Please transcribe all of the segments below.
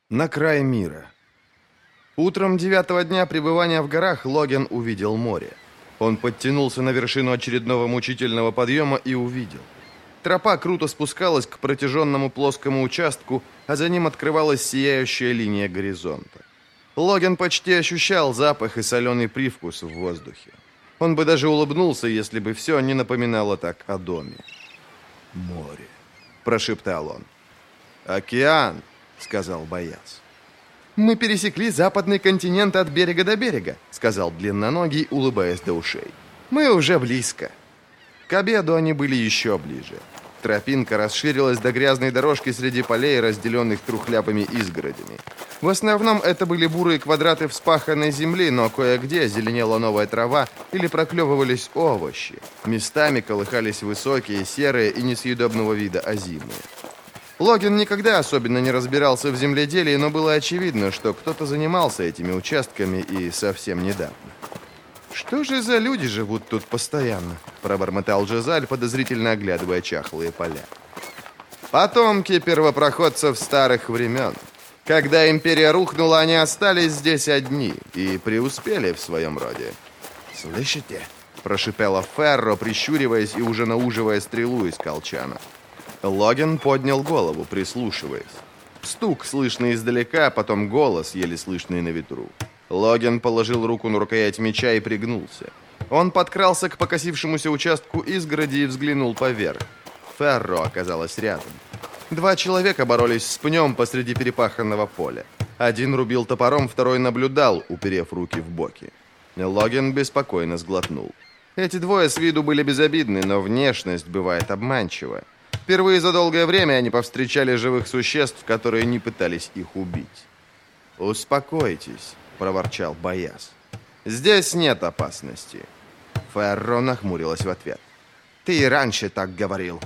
На край мира. Утром 9-го дня пребывания в горах Логин увидел море. Он подтянулся на вершину очередного мучительного подъема и увидел. Тропа круто спускалась к протяженному плоскому участку, а за ним открывалась сияющая линия горизонта. Логин почти ощущал запах и соленый привкус в воздухе. Он бы даже улыбнулся, если бы все не напоминало так о доме. «Море», — прошептал он. «Океан», — сказал Бояз. «Мы пересекли западный континент от берега до берега», — сказал длинноногий, улыбаясь до ушей. «Мы уже близко». К обеду они были еще ближе. Тропинка расширилась до грязной дорожки среди полей, разделенных трухлявыми изгородями. В основном это были бурые квадраты вспаханной земли, но кое-где зеленела новая трава или проклевывались овощи. Местами колыхались высокие, серые и несъедобного вида озимые. Логин никогда особенно не разбирался в земледелии, но было очевидно, что кто-то занимался этими участками и совсем недавно. «Что же за люди живут тут постоянно?» – пробормотал Джезаль, подозрительно оглядывая чахлые поля. «Потомки первопроходцев старых времен. Когда империя рухнула, они остались здесь одни и преуспели в своем роде». «Слышите?» – прошипела Ферро, прищуриваясь и уже науживая стрелу из колчана. Логин поднял голову, прислушиваясь. Стук, слышный издалека, потом голос, еле слышный на ветру. Логин положил руку на рукоять меча и пригнулся. Он подкрался к покосившемуся участку изгороди и взглянул поверх. Ферро оказалась рядом. Два человека боролись с пнем посреди перепаханного поля. Один рубил топором, второй наблюдал, уперев руки в боки. Логин беспокойно сглотнул. Эти двое с виду были безобидны, но внешность бывает обманчива. Впервые за долгое время они повстречали живых существ, которые не пытались их убить. «Успокойтесь», — проворчал Бояз. «Здесь нет опасности». Ферро нахмурилась в ответ. «Ты и раньше так говорил».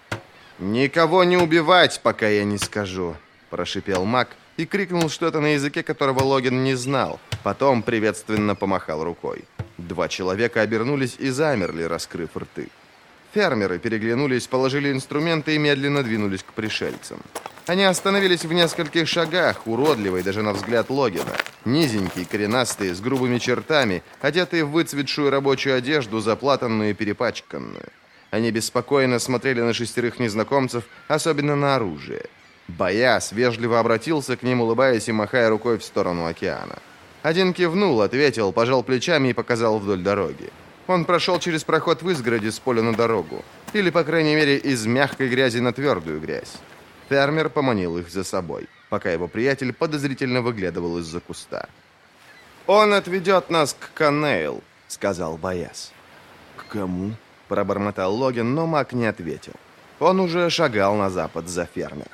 «Никого не убивать, пока я не скажу», — прошипел маг и крикнул что-то на языке, которого Логин не знал. Потом приветственно помахал рукой. Два человека обернулись и замерли, раскрыв рты. Фермеры переглянулись, положили инструменты и медленно двинулись к пришельцам. Они остановились в нескольких шагах, уродливые даже на взгляд Логина. Низенькие, коренастые, с грубыми чертами, одетые в выцветшую рабочую одежду, заплатанную и перепачканную. Они беспокойно смотрели на шестерых незнакомцев, особенно на оружие. Бояз вежливо обратился к ним, улыбаясь и махая рукой в сторону океана. Один кивнул, ответил, пожал плечами и показал вдоль дороги. Он прошел через проход в изгороди с поля на дорогу. Или, по крайней мере, из мягкой грязи на твердую грязь. Фермер поманил их за собой, пока его приятель подозрительно выглядывал из-за куста. «Он отведет нас к Канейл», — сказал Бояз. «К кому?» — пробормотал Логин, но маг не ответил. Он уже шагал на запад за фермером.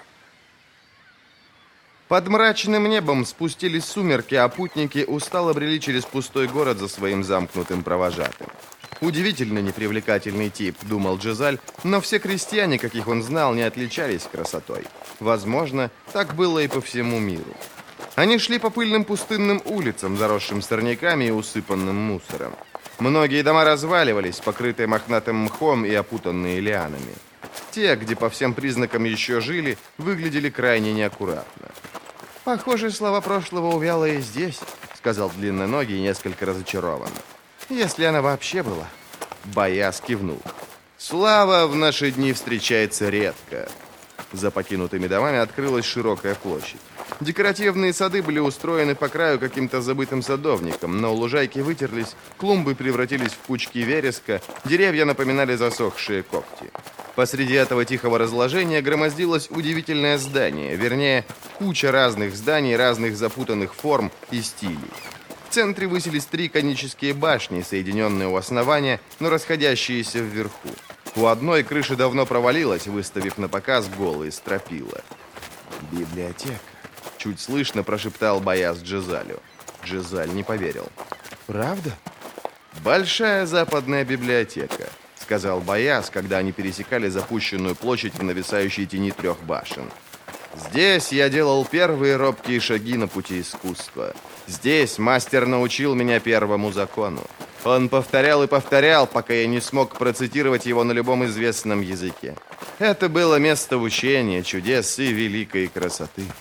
Под мрачным небом спустились сумерки, а путники устало брели через пустой город за своим замкнутым провожатым. Удивительно непривлекательный тип, думал Джезаль, но все крестьяне, каких он знал, не отличались красотой. Возможно, так было и по всему миру. Они шли по пыльным пустынным улицам, заросшим сорняками и усыпанным мусором. Многие дома разваливались, покрытые мохнатым мхом и опутанные лианами. Те, где по всем признакам еще жили, выглядели крайне неаккуратно. «Похоже, слова прошлого увяла и здесь», — сказал длинноногий несколько разочарованно. «Если она вообще была». Бояз кивнул. «Слава в наши дни встречается редко». За покинутыми домами открылась широкая площадь. Декоративные сады были устроены по краю каким-то забытым садовником, но лужайки вытерлись, клумбы превратились в кучки вереска, деревья напоминали засохшие когти. Посреди этого тихого разложения громоздилось удивительное здание, вернее, куча разных зданий, разных запутанных форм и стилей. В центре высились 3 конические башни, соединенные у основания, но расходящиеся вверху. У одной крыша давно провалилась, выставив на показ голые стропила. «Библиотека», — чуть слышно прошептал Бояз Джезалю. Джезаль не поверил. «Правда?» «Большая западная библиотека», — сказал Бояз, когда они пересекали запущенную площадь в нависающей тени 3 башен. «Здесь я делал первые робкие шаги на пути искусства. Здесь мастер научил меня первому закону. Он повторял и повторял, пока я не смог процитировать его на любом известном языке. Это было место учения, чудес и великой красоты».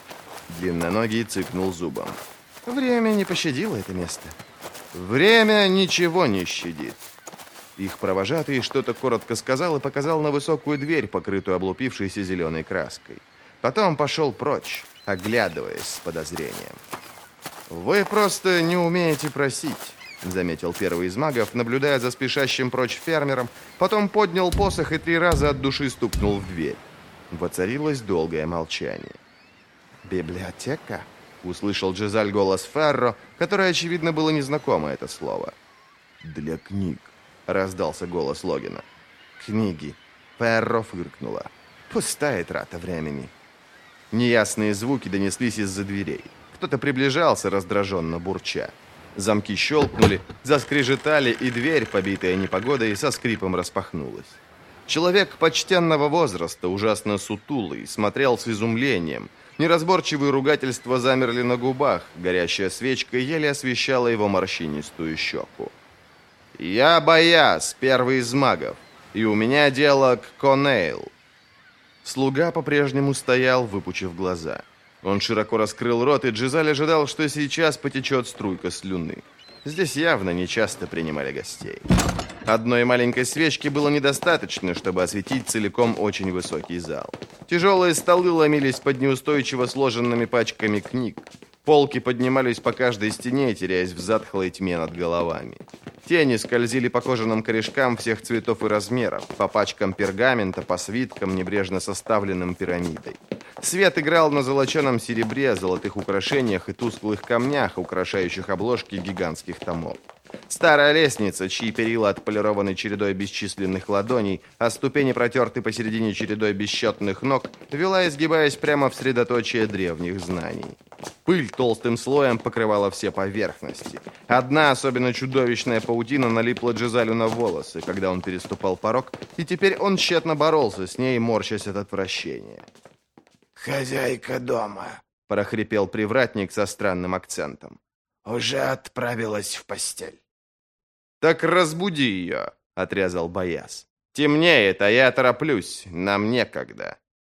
Длинноногий цыкнул зубом. Время не пощадило это место. Время ничего не щадит. Их провожатый что-то коротко сказал и показал на высокую дверь, покрытую облупившейся зеленой краской. Потом пошел прочь, оглядываясь с подозрением. «Вы просто не умеете просить», — заметил первый из магов, наблюдая за спешащим прочь фермером, потом поднял посох и 3 раза от души стукнул в дверь. Воцарилось долгое молчание. «Библиотека?» — услышал Джизаль голос Ферро, которое, очевидно, было незнакомо это слово. «Для книг», — раздался голос Логина. «Книги». Ферро фыркнула. «Пустая трата времени». Неясные звуки донеслись из-за дверей. Кто-то приближался, раздраженно бурча. Замки щелкнули, заскрежетали, и дверь, побитая непогодой, со скрипом распахнулась. Человек почтенного возраста, ужасно сутулый, смотрел с изумлением. Неразборчивые ругательства замерли на губах, горящая свечка еле освещала его морщинистую щеку. «Я Бояс, первый из магов, и у меня дело к Конейл». Слуга по-прежнему стоял, выпучив глаза. Он широко раскрыл рот, и Джизаль ожидал, что сейчас потечет струйка слюны. Здесь явно нечасто принимали гостей. Одной маленькой свечки было недостаточно, чтобы осветить целиком очень высокий зал. Тяжелые столы ломились под неустойчиво сложенными пачками книг. Полки поднимались по каждой стене, теряясь в затхлой тьме над головами. Тени скользили по кожаным корешкам всех цветов и размеров, по пачкам пергамента, по свиткам, небрежно составленным пирамидой. Свет играл на золоченом серебре, золотых украшениях и тусклых камнях, украшающих обложки гигантских томов. Старая лестница, чьи перила отполированы чередой бесчисленных ладоней, а ступени протерты посередине чередой бесчетных ног, вела, изгибаясь прямо в средоточие древних знаний. Пыль толстым слоем покрывала все поверхности. Одна особенно чудовищная паутина налипла Джизалю на волосы, когда он переступал порог, и теперь он тщетно боролся с ней, морщась от отвращения. «Хозяйка дома», — прохрипел привратник со странным акцентом. «Уже отправилась в постель». «Так разбуди ее», — отрезал Бояс. «Темнеет, а я тороплюсь, нам некогда».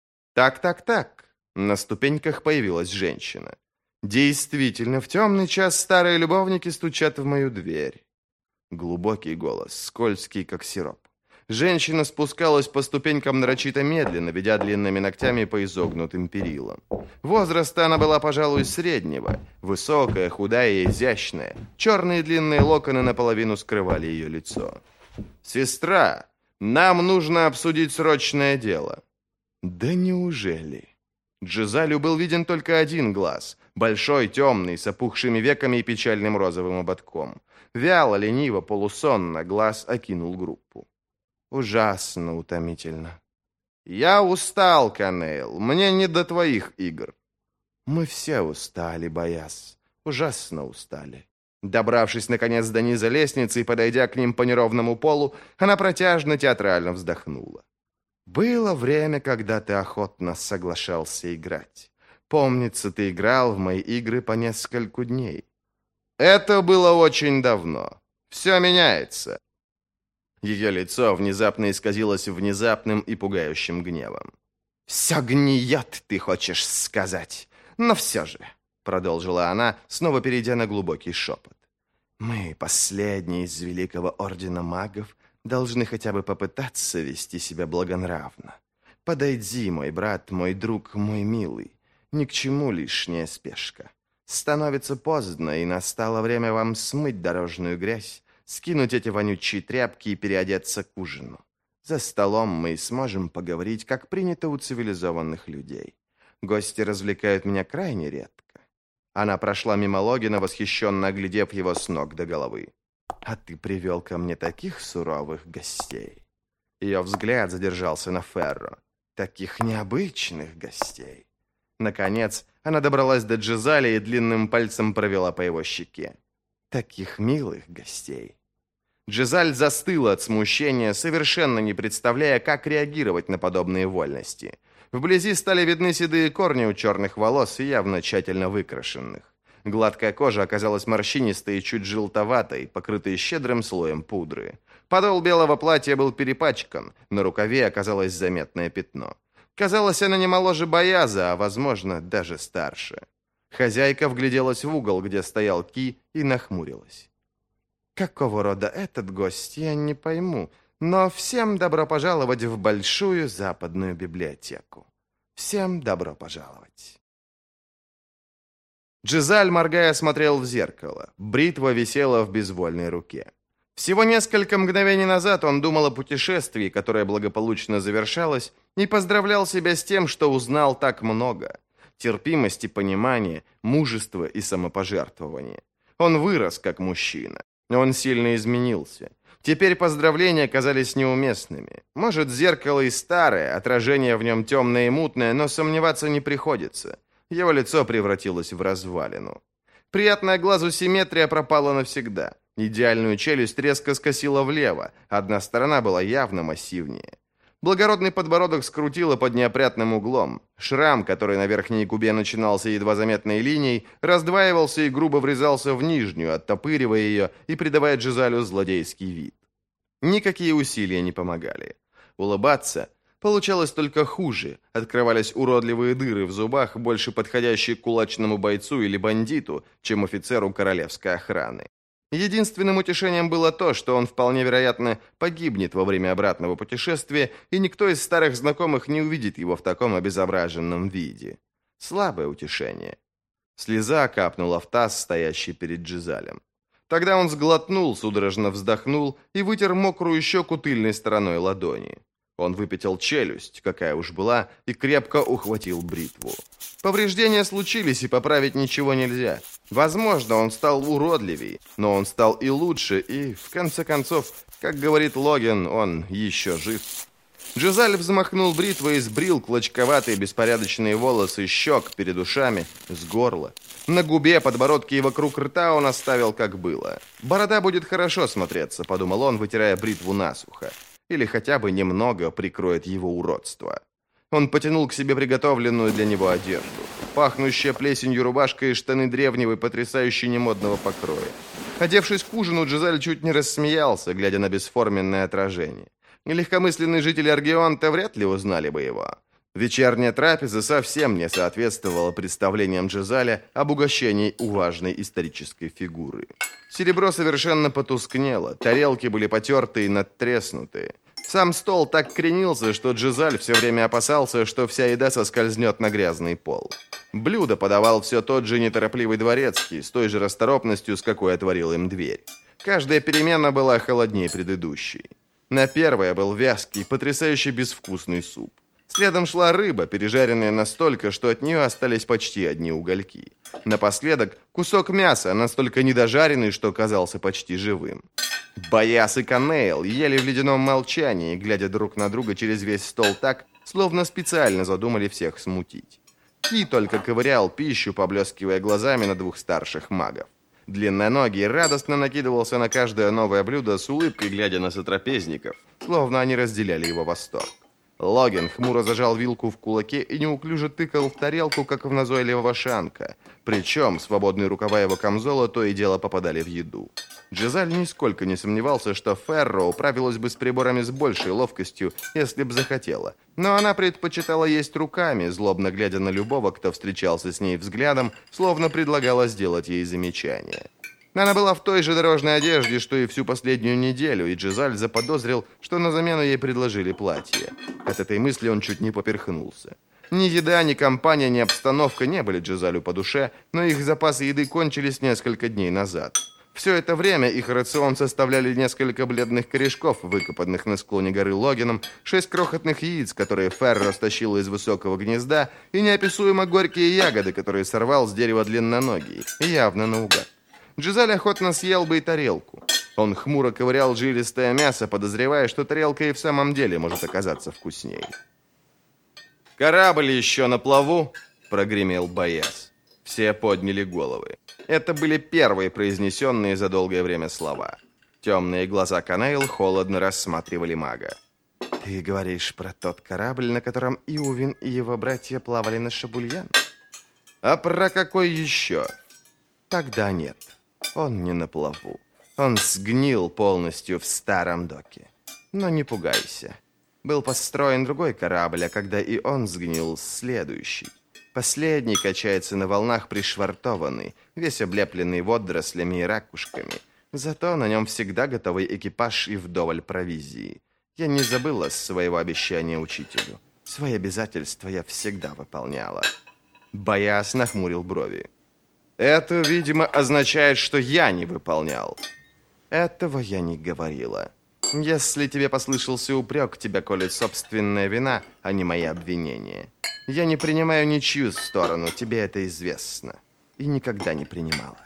«Так». На ступеньках появилась женщина. «Действительно, в темный час старые любовники стучат в мою дверь». Глубокий голос, скользкий, как сироп. Женщина спускалась по ступенькам нарочито медленно, ведя длинными ногтями по изогнутым перилам. Возраста она была, пожалуй, среднего. Высокая, худая и изящная. Черные длинные локоны наполовину скрывали ее лицо. «Сестра, нам нужно обсудить срочное дело». «Да неужели?» Джизалю был виден только один глаз. Большой, темный, с опухшими веками и печальным розовым ободком. Вяло, лениво, полусонно глаз окинул группу. Ужасно утомительно. «Я устал, Конейл. Мне не до твоих игр». «Мы все устали, Бояс. Ужасно устали». Добравшись, наконец, до низа лестницы и подойдя к ним по неровному полу, она протяжно театрально вздохнула. «Было время, когда ты охотно соглашался играть. Помнится, ты играл в мои игры по нескольку дней». «Это было очень давно. Все меняется». Ее лицо внезапно исказилось внезапным и пугающим гневом. «Все гниет, ты хочешь сказать. Но все же», — продолжила она, снова перейдя на глубокий шепот. «Мы, последние из Великого Ордена Магов, должны хотя бы попытаться вести себя благонравно. Подойди, мой брат, мой друг, мой милый. Ни к чему лишняя спешка. Становится поздно, и настало время вам смыть дорожную грязь, скинуть эти вонючие тряпки и переодеться к ужину. За столом мы сможем поговорить, как принято у цивилизованных людей. Гости развлекают меня крайне редко». Она прошла мимо Логина, восхищенно оглядев его с ног до головы. «А ты привел ко мне таких суровых гостей». Ее взгляд задержался на Ферро. «Таких необычных гостей». Наконец, она добралась до Джизаля и длинным пальцем провела по его щеке. «Таких милых гостей». Джизаль застыла от смущения, совершенно не представляя, как реагировать на подобные вольности. Вблизи стали видны седые корни у черных волос, явно тщательно выкрашенных. Гладкая кожа оказалась морщинистой и чуть желтоватой, покрытой щедрым слоем пудры. Подол белого платья был перепачкан, на рукаве оказалось заметное пятно. Казалось, она не моложе Бояза, а, возможно, даже старше. Хозяйка вгляделась в угол, где стоял Ки, и нахмурилась. «Какого рода этот гость, я не пойму, но всем добро пожаловать в большую западную библиотеку. Всем добро пожаловать». Джизаль, моргая, смотрел в зеркало. Бритва висела в безвольной руке. Всего несколько мгновений назад он думал о путешествии, которое благополучно завершалось, и поздравлял себя с тем, что узнал так много. Терпимость и понимание, мужество и самопожертвование. Он вырос как мужчина. Он сильно изменился. Теперь поздравления казались неуместными. Может, зеркало и старое, отражение в нем темное и мутное, но сомневаться не приходится. Его лицо превратилось в развалину. Приятная глазу симметрия пропала навсегда. Идеальную челюсть резко скосила влево, одна сторона была явно массивнее. Благородный подбородок скрутило под неопрятным углом. Шрам, который на верхней губе начинался едва заметной линией, раздваивался и грубо врезался в нижнюю, оттопыривая ее и придавая Джизалю злодейский вид. Никакие усилия не помогали. Улыбаться получалось только хуже. Открывались уродливые дыры в зубах, больше подходящие к кулачному бойцу или бандиту, чем офицеру королевской охраны. Единственным утешением было то, что он вполне вероятно погибнет во время обратного путешествия, и никто из старых знакомых не увидит его в таком обезображенном виде. Слабое утешение. Слеза капнула в таз, стоящий перед Джизалем. Тогда он сглотнул, судорожно вздохнул и вытер мокрую щеку тыльной стороной ладони. Он выпятил челюсть, какая уж была, и крепко ухватил бритву. Повреждения случились, и поправить ничего нельзя. Возможно, он стал уродливей, но он стал и лучше, и, в конце концов, как говорит Логин, он еще жив. Джизаль взмахнул бритвой и сбрил клочковатые беспорядочные волосы с щек перед ушами, с горла. На губе, подбородке и вокруг рта он оставил, как было. «Борода будет хорошо смотреться», — подумал он, вытирая бритву насухо. Или хотя бы немного прикроет его уродство. Он потянул к себе приготовленную для него одежду. Пахнущая плесенью рубашка и штаны древнего и потрясающе немодного покроя. Одевшись к ужину, Джизаль чуть не рассмеялся, глядя на бесформенное отражение. Легкомысленные жители Аргионта вряд ли узнали бы его. Вечерняя трапеза совсем не соответствовала представлениям Джизаля об угощении у важной исторической фигуры. Серебро совершенно потускнело, тарелки были потертые и надтреснутые. Сам стол так кренился, что Джизаль все время опасался, что вся еда соскользнет на грязный пол. Блюдо подавал все тот же неторопливый дворецкий, с той же расторопностью, с какой отворил им дверь. Каждая перемена была холоднее предыдущей. На первое был вязкий, потрясающе безвкусный суп. Следом шла рыба, пережаренная настолько, что от нее остались почти одни угольки. Напоследок кусок мяса, настолько недожаренный, что казался почти живым. Бояз и Канейл ели в ледяном молчании, глядя друг на друга через весь стол так, словно специально задумали всех смутить. Ки только ковырял пищу, поблескивая глазами на двух старших магов. Длинноногий радостно накидывался на каждое новое блюдо с улыбкой, глядя на сотрапезников, словно они разделяли его восторг. Логин хмуро зажал вилку в кулаке и неуклюже тыкал в тарелку, как в назойливого шанка. Причем свободные рукава его камзола то и дело попадали в еду. Джизаль нисколько не сомневался, что Ферро управилась бы с приборами с большей ловкостью, если б захотела. Но она предпочитала есть руками, злобно глядя на любого, кто встречался с ней взглядом, словно предлагала сделать ей замечание. Она была в той же дорожной одежде, что и всю последнюю неделю, и Джизаль заподозрил, что на замену ей предложили платье. От этой мысли он чуть не поперхнулся. Ни еда, ни компания, ни обстановка не были Джизалю по душе, но их запасы еды кончились несколько дней назад. Все это время их рацион составляли несколько бледных корешков, выкопанных на склоне горы Логином, 6 крохотных яиц, которые Ферро стащил из высокого гнезда, и неописуемо горькие ягоды, которые сорвал с дерева длинноногий, явно наугад. Джизаль охотно съел бы и тарелку. Он хмуро ковырял жилистое мясо, подозревая, что тарелка и в самом деле может оказаться вкусней. «Корабль еще на плаву!» — прогремел Бояз. Все подняли головы. Это были первые произнесенные за долгое время слова. Темные глаза Канейл холодно рассматривали мага. «Ты говоришь про тот корабль, на котором Иувин и его братья плавали на Шабульян?» «А про какой еще?» «Тогда нет. Он не на плаву. Он сгнил полностью в старом доке. Но не пугайся. Был построен другой корабль, а когда и он сгнил, следующий. Последний качается на волнах пришвартованный, весь облепленный водорослями и ракушками. Зато на нем всегда готовый экипаж и вдоволь провизии. Я не забыла своего обещания учителю. Свои обязательства я всегда выполняла. Бояс нахмурил брови. Это, видимо, означает, что я не выполнял. Этого я не говорила. Если тебе послышался упрек, тебя колет собственная вина, а не мои обвинения. Я не принимаю ничью сторону, тебе это известно. И никогда не принимала.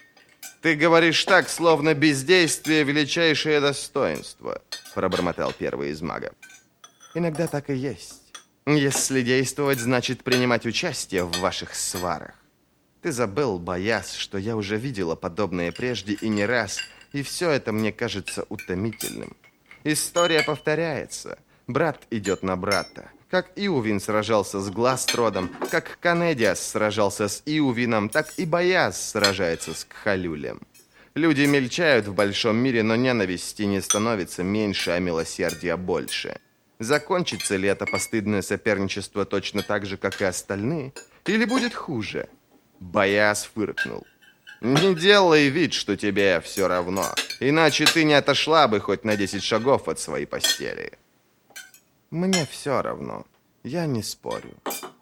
Ты говоришь так, словно бездействие — величайшее достоинство, пробормотал первый из магов. Иногда так и есть. Если действовать, значит принимать участие в ваших сварах. Ты забыл, Бояс, что я уже видела подобное прежде и не раз, и все это мне кажется утомительным. История повторяется. Брат идет на брата. Как Иувин сражался с Гластродом, как Канедиас сражался с Иувином, так и Бояс сражается с Кхалюлем. Люди мельчают в большом мире, но ненависти не становится меньше, а милосердия больше. Закончится ли это постыдное соперничество точно так же, как и остальные? Или будет хуже? Бояс фыркнул. Не делай вид, что тебе все равно, иначе ты не отошла бы хоть на 10 шагов от своей постели. Мне все равно, я не спорю.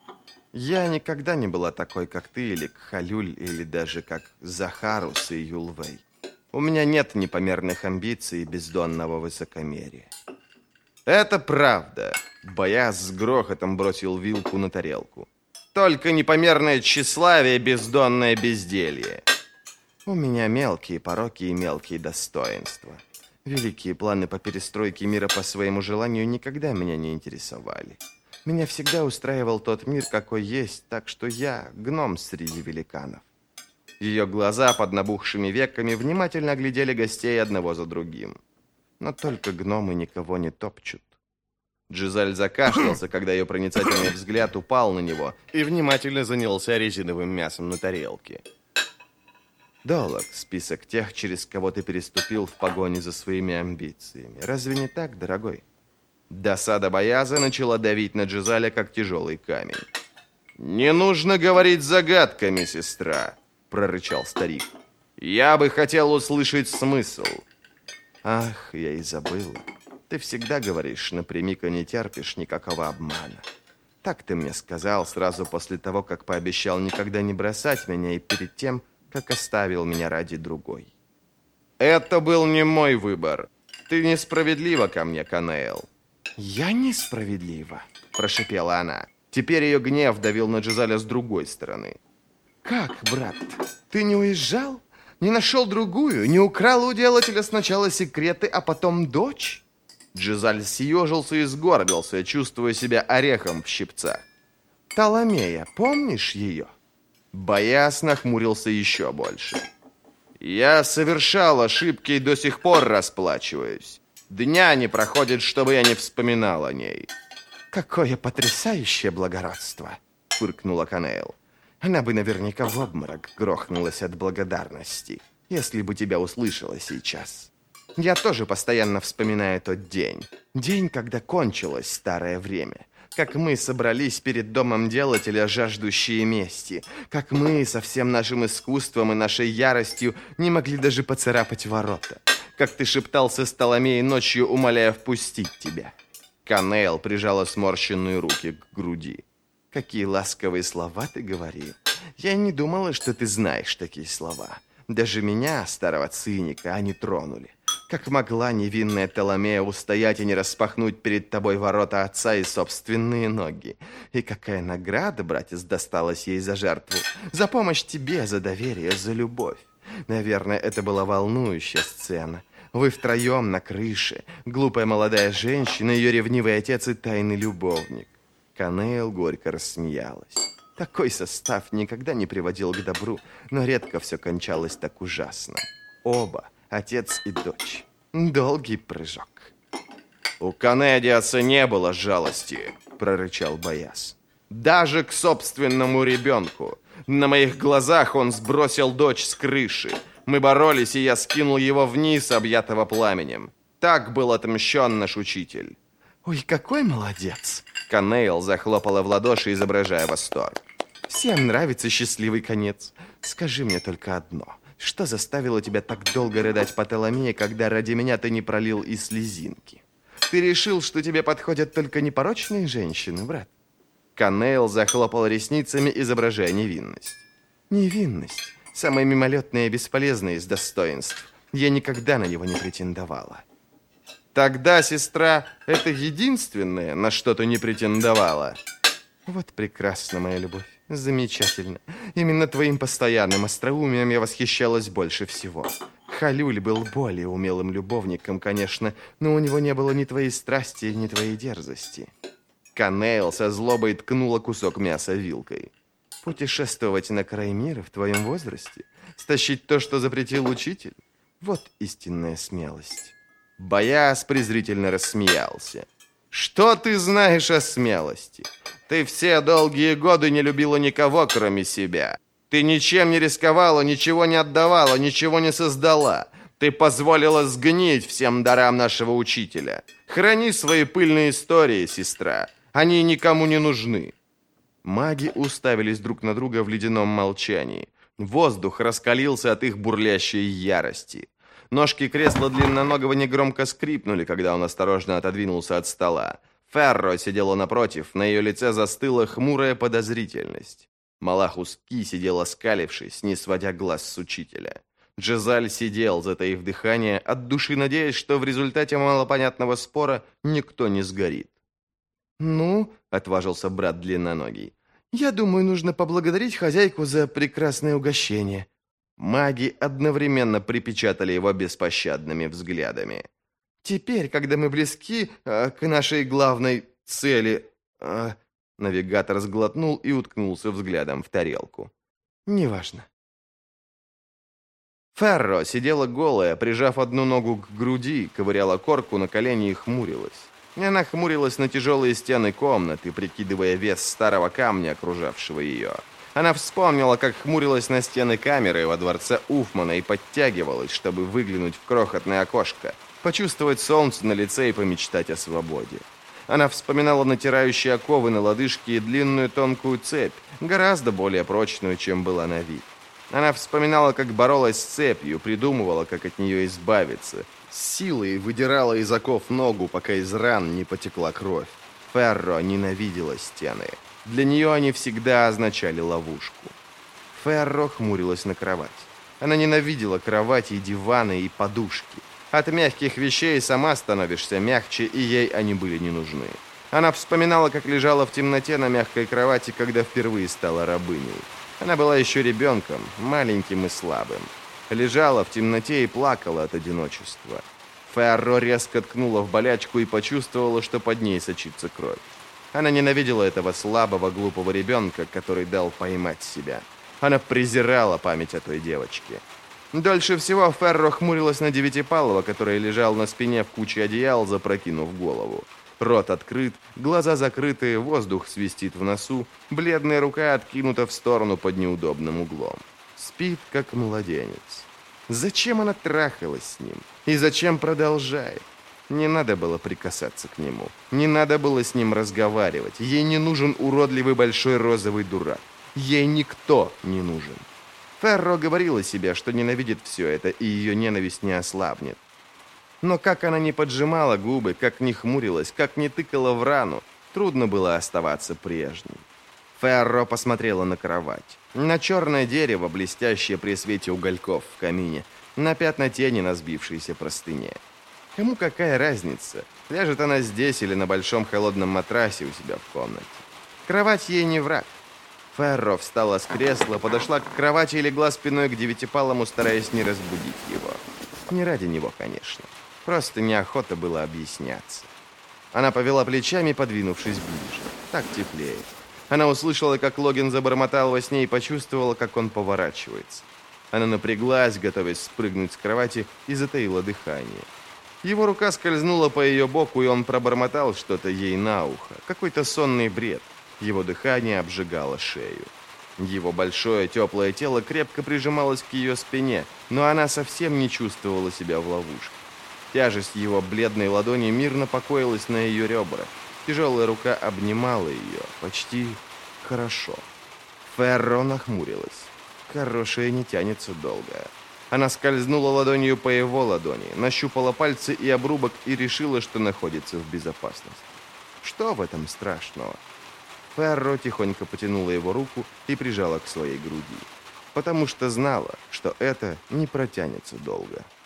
Я никогда не была такой, как ты, или Кхалюль, или даже как Захарус и Юлвей. У меня нет непомерных амбиций и бездонного высокомерия. Это правда. Бояс с грохотом бросил вилку на тарелку. Только непомерное тщеславие, бездонное безделье. У меня мелкие пороки и мелкие достоинства. Великие планы по перестройке мира по своему желанию никогда меня не интересовали. Меня всегда устраивал тот мир, какой есть, так что я гном среди великанов. Ее глаза под набухшими веками внимательно глядели гостей одного за другим. Но только гномы никого не топчут. Джизаль закашлялся, когда ее проницательный взгляд упал на него и внимательно занялся резиновым мясом на тарелке. Долг список тех, через кого ты переступил в погоне за своими амбициями. Разве не так, дорогой? Досада Бояза начала давить на Джизаля, как тяжелый камень. «Не нужно говорить загадками, сестра», — прорычал старик. «Я бы хотел услышать смысл». «Ах, я и забыла. Ты всегда говоришь напрямик и не терпишь никакого обмана. Так ты мне сказал сразу после того, как пообещал никогда не бросать меня и перед тем, как оставил меня ради другой. Это был не мой выбор. Ты несправедлива ко мне, Канейл». «Я несправедлива», — прошипела она. Теперь ее гнев давил на Джизаля с другой стороны. «Как, брат, ты не уезжал? Не нашел другую? Не украл у делателя сначала секреты, а потом дочь?» Джизаль съежился и сгорбился, чувствуя себя орехом в щипцах. «Толомея, помнишь ее?» Бояс нахмурился еще больше. «Я совершал ошибки и до сих пор расплачиваюсь. Дня не проходит, чтобы я не вспоминал о ней». «Какое потрясающее благородство!» — фыркнула Канейл. «Она бы наверняка в обморок грохнулась от благодарности, если бы тебя услышала сейчас. Я тоже постоянно вспоминаю тот день. День, когда кончилось старое время. Как мы собрались перед домом делателя, жаждущие мести. Как мы со всем нашим искусством и нашей яростью не могли даже поцарапать ворота. Как ты шептался с Толомеей ночью, умоляя впустить тебя». Канейл прижала сморщенные руки к груди. «Какие ласковые слова ты говорил. Я не думала, что ты знаешь такие слова. Даже меня, старого циника, они тронули. Как могла невинная Толомея устоять и не распахнуть перед тобой ворота отца и собственные ноги? И какая награда, братец, досталась ей за жертву? За помощь тебе, за доверие, за любовь. Наверное, это была волнующая сцена. Вы втроем на крыше. Глупая молодая женщина, ее ревнивый отец и тайный любовник». Канейл горько рассмеялась. Такой состав никогда не приводил к добру, но редко все кончалось так ужасно. Оба, отец и дочь. Долгий прыжок. «У Канедиаса не было жалости», — прорычал Бояс. «Даже к собственному ребенку. На моих глазах он сбросил дочь с крыши. Мы боролись, и я скинул его вниз, объятого пламенем. Так был отмщен наш учитель». «Ой, какой молодец!» Канейл захлопала в ладоши, изображая восторг. «Всем нравится счастливый конец. Скажи мне только одно. Что заставило тебя так долго рыдать по Теламии, когда ради меня ты не пролил и слезинки? Ты решил, что тебе подходят только непорочные женщины, брат?» Канейл захлопал ресницами, изображая невинность. «Невинность. Самое мимолетное и бесполезное из достоинств. Я никогда на него не претендовала». «Тогда, сестра, это единственное, на что ты не претендовала?» «Вот прекрасно, моя любовь. Замечательно. Именно твоим постоянным остроумием я восхищалась больше всего. Халюль был более умелым любовником, конечно, но у него не было ни твоей страсти, ни твоей дерзости». Канейл со злобой ткнула кусок мяса вилкой. «Путешествовать на край мира в твоем возрасте? Стащить то, что запретил учитель? Вот истинная смелость». Бояз презрительно рассмеялся. «Что ты знаешь о смелости? Ты все долгие годы не любила никого, кроме себя. Ты ничем не рисковала, ничего не отдавала, ничего не создала. Ты позволила сгнить всем дарам нашего учителя. Храни свои пыльные истории, сестра. Они никому не нужны». Маги уставились друг на друга в ледяном молчании. Воздух раскалился от их бурлящей ярости. Ножки кресла длинноногого негромко скрипнули, когда он осторожно отодвинулся от стола. Ферро сидела напротив, на ее лице застыла хмурая подозрительность. Малахус Ки сидел оскалившись, не сводя глаз с учителя. Джезаль сидел, затаив дыхание, от души надеясь, что в результате малопонятного спора никто не сгорит. «Ну, — отважился брат длинноногий, — я думаю, нужно поблагодарить хозяйку за прекрасное угощение». Маги одновременно припечатали его беспощадными взглядами. «Теперь, когда мы близки к нашей главной цели...» Навигатор сглотнул и уткнулся взглядом в тарелку. «Неважно». Ферро сидела голая, прижав одну ногу к груди, ковыряла корку на колени и хмурилась. Она хмурилась на тяжелые стены комнаты, прикидывая вес старого камня, окружавшего ее. Она вспомнила, как хмурилась на стены камеры во дворце Уфмана и подтягивалась, чтобы выглянуть в крохотное окошко, почувствовать солнце на лице и помечтать о свободе. Она вспоминала натирающие оковы на лодыжке и длинную тонкую цепь, гораздо более прочную, чем была на вид. Она вспоминала, как боролась с цепью, придумывала, как от нее избавиться. С силой выдирала из оков ногу, пока из ран не потекла кровь. Ферро ненавидела стены. Для нее они всегда означали ловушку. Ферро хмурилась на кровать. Она ненавидела кровати и диваны и подушки. От мягких вещей сама становишься мягче, и ей они были не нужны. Она вспоминала, как лежала в темноте на мягкой кровати, когда впервые стала рабыней. Она была еще ребенком, маленьким и слабым. Лежала в темноте и плакала от одиночества. Ферро резко ткнула в болячку и почувствовала, что под ней сочится кровь. Она ненавидела этого слабого, глупого ребенка, который дал поймать себя. Она презирала память о той девочке. Дольше всего Ферро хмурилась на Девятипалого, который лежал на спине в куче одеял, запрокинув голову. Рот открыт, глаза закрыты, воздух свистит в носу, бледная рука откинута в сторону под неудобным углом. Спит, как младенец. Зачем она трахалась с ним? И зачем продолжает? Не надо было прикасаться к нему. Не надо было с ним разговаривать. Ей не нужен уродливый большой розовый дурак. Ей никто не нужен. Ферро говорила себе, что ненавидит все это, и ее ненависть не ослабнет. Но как она не поджимала губы, как не хмурилась, как не тыкала в рану, трудно было оставаться прежней. Ферро посмотрела на кровать. На черное дерево, блестящее при свете угольков в камине, на пятна тени на сбившейся простыне. Кому какая разница, ляжет она здесь или на большом холодном матрасе у себя в комнате. Кровать ей не враг. Ферро встала с кресла, подошла к кровати и легла спиной к Девятипалому, стараясь не разбудить его. Не ради него, конечно. Просто неохота было объясняться. Она повела плечами, подвинувшись ближе. Так теплее. Она услышала, как Логин забормотал во сне и почувствовала, как он поворачивается. Она напряглась, готовясь спрыгнуть с кровати, и затаила дыхание. Его рука скользнула по ее боку, и он пробормотал что-то ей на ухо. Какой-то сонный бред. Его дыхание обжигало шею. Его большое теплое тело крепко прижималось к ее спине, но она совсем не чувствовала себя в ловушке. Тяжесть его бледной ладони мирно покоилась на ее ребрах. Тяжелая рука обнимала ее почти хорошо. Ферро нахмурилась. Хорошее не тянется долго. Она скользнула ладонью по его ладони, нащупала пальцы и обрубок и решила, что находится в безопасности. Что в этом страшного? Ферро тихонько потянула его руку и прижала к своей груди, потому что знала, что это не протянется долго.